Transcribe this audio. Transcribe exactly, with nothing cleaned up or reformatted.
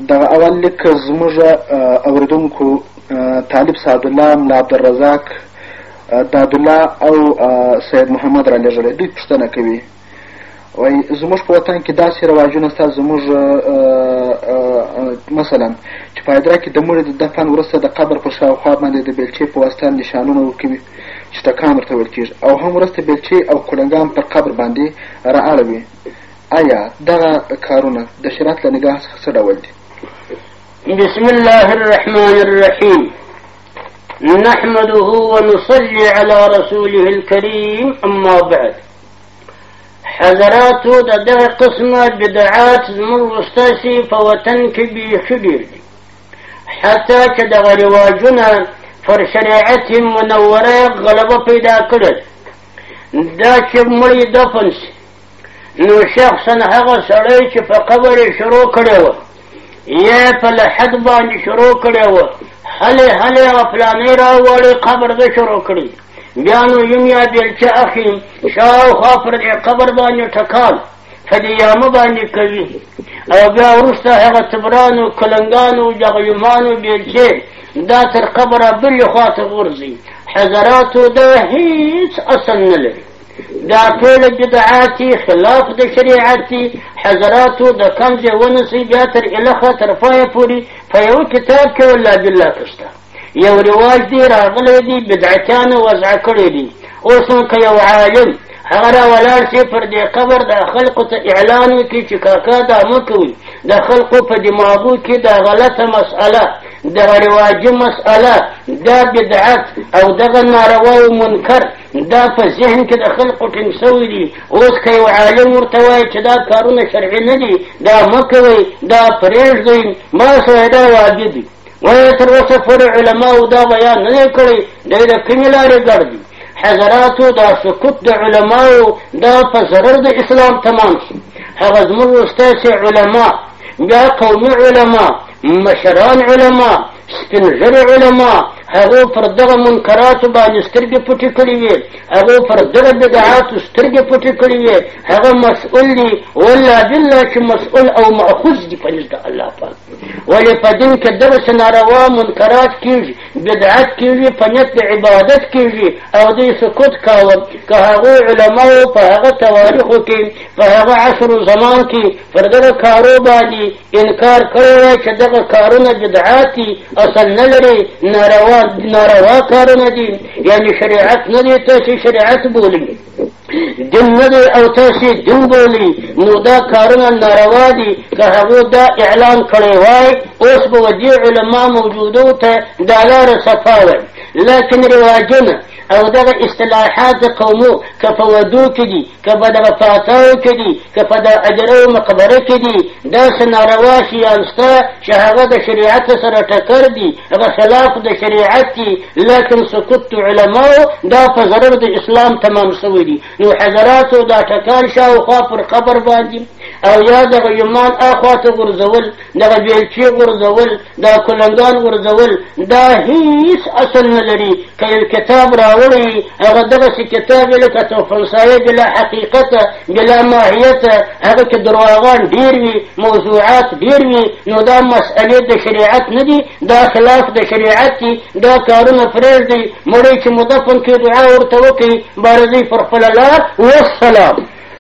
دغه اول لیک زموږ اوریدونکو طالب سعدالله، ملا عبدالرزاق، دادالله او سید محمد را لېږلی. دوی پوښتنه کوي، وایي زموږ په وطن کې داسې رواجونه شته، زموږ مثلا چې په هدیره کې د مړي د دفن وروسته د قبر په شاوخوا باندې د بیلچې په واسطه نشانونه ورکوي چې ټکان ورته ویل کېږي، او هم وروسته بیلچې او کولنګان پر قبر باندې را اړوي. آیا دغه کارونه د شریعت له نګاه څخه څه ډول دي؟ بسم الله الرحمن الرحيم. نحمده ونصلي على رسوله الكريم. أما بعد، حضراتو د دغه قسمه بدعات زموږ استاسي په وطن کې بیخي ډېر دي، حتی چې دغه رواجونه پر شریعت منوره غلبه پیدا کړل. دا چې مړی دفن سي نو شخصا هغه سړی چې په قبر یې شروع کړی وه یا په لحد باندې شروع کړی وه، هلې هلې هغه فلانی راوړی قبر ده شروع کړي، بیا نو یم یا بیلچه اخي شاوخوا پر دې قبر باندې ټکال په دې یامه باندې کوي، او بیا وروسته هغه تبرانو کلنګانو جغیمانو بیلچې دا تر قبره بلې خوا ته غورځي. حضراتو دا هیڅ اصل نه لري، دا ټول بدعاتي خلاف د شریعتي. حضراتو د کم ځای ونیسئ، بیا تر الخه تر پایه پورې په یو کتاب کې والله بالله کشته یو رواج دی راغلی دی، بدعتیانو وضع کړی دی. اوس نو که یو عالم هغه را ولاړ شي پر دې قبر د خلقو ته اعلان وکړي چې کاکا دا مه کوئ، د خلقو په دماغو کې دا غلطه مسئله، دغه رواجي مسئله، دا بدعت او دغه ناروا او منکر دا په ذهن کې د خلقو ټینګ شوي دي. اوس که یو عالم ورته وایي چې دا کارونه شرعي نه دي، دا مه کوئ، دا پرېږدئ، ما سوی دا واجب دي. وایي تر اوسه پورې علماو دا بیان نه دی کړی، دی د کومې لارې ګرځي. حضراتو دا سکوت د علماو دا په ضرر د اسلام تمام شي. هغه زموږ استاسي علما، بیا قومي علما، مشران علما، سپین ږیري علما، هغو پر دغه منکراتو باندې سترګې پټې کړې وې، هغو پر دغه بدعاتو سترګې پټې کړې وې. هغه مسؤل دي والله بالله چې مسؤل او مأخوذ دي په نزد الله پاک. ولې په دین کې دغسې ناروا منکرات کېږي، بدعت کېږي، په نیت د عبادت کېږي، او دوی سکوت کاوه. که هغو علماو په هغه تواریخو کې په هغه عصر و زمان کې پر دغه کارو باندې انکار کړی وای چې دغه کارونه بدعات دي، اصل نه لري، ناروا ناروا کارونه دي، یعنی شریعت نه دی، تاسې شریعت بولئ، دین نه دی او تاسې دین بولئ، نو دا کارونه ناروا دي. که هغو دا اعلان کړی وای اوس به ودې علما موجودو ته دا لاره صفا وای. لیکن رواجونه او دغه اصطلاحات د قومو که په ودو کې دي، که په دغه فاتاو کې دي، که په د اجره او مقبره کې دي، داسې ناروا شیان شته چې هغه د شریعت سره ټکر دي، هغه خلاف د شریعت دي. لیکن سکوت علماو دا په ضرر د اسلام تمام شوی دي. نو حضراتو دا ټکان شاوخوا پر قبر باندې او یا دغه یمان اخوا ته غورځول، دغه بیلچې غورځول، دا کلنګان غورځول، دا هیڅ اصل نه لري. که یو کتاب راوړي هغه دغسې کتاب یې لکه توفنسایه بلا حقیقته بلا ماهیته، هغه کې درواغان ډېر وي، موضوعات ډېر وي، نو دا مسئلې د شریعت نه دي، دا خلاف د شریعت دي. دا کارونه پرېږدئ، مړی چې مدفن کې دعا ورته وکړي، بارځئ پر خپله لار. والسلام.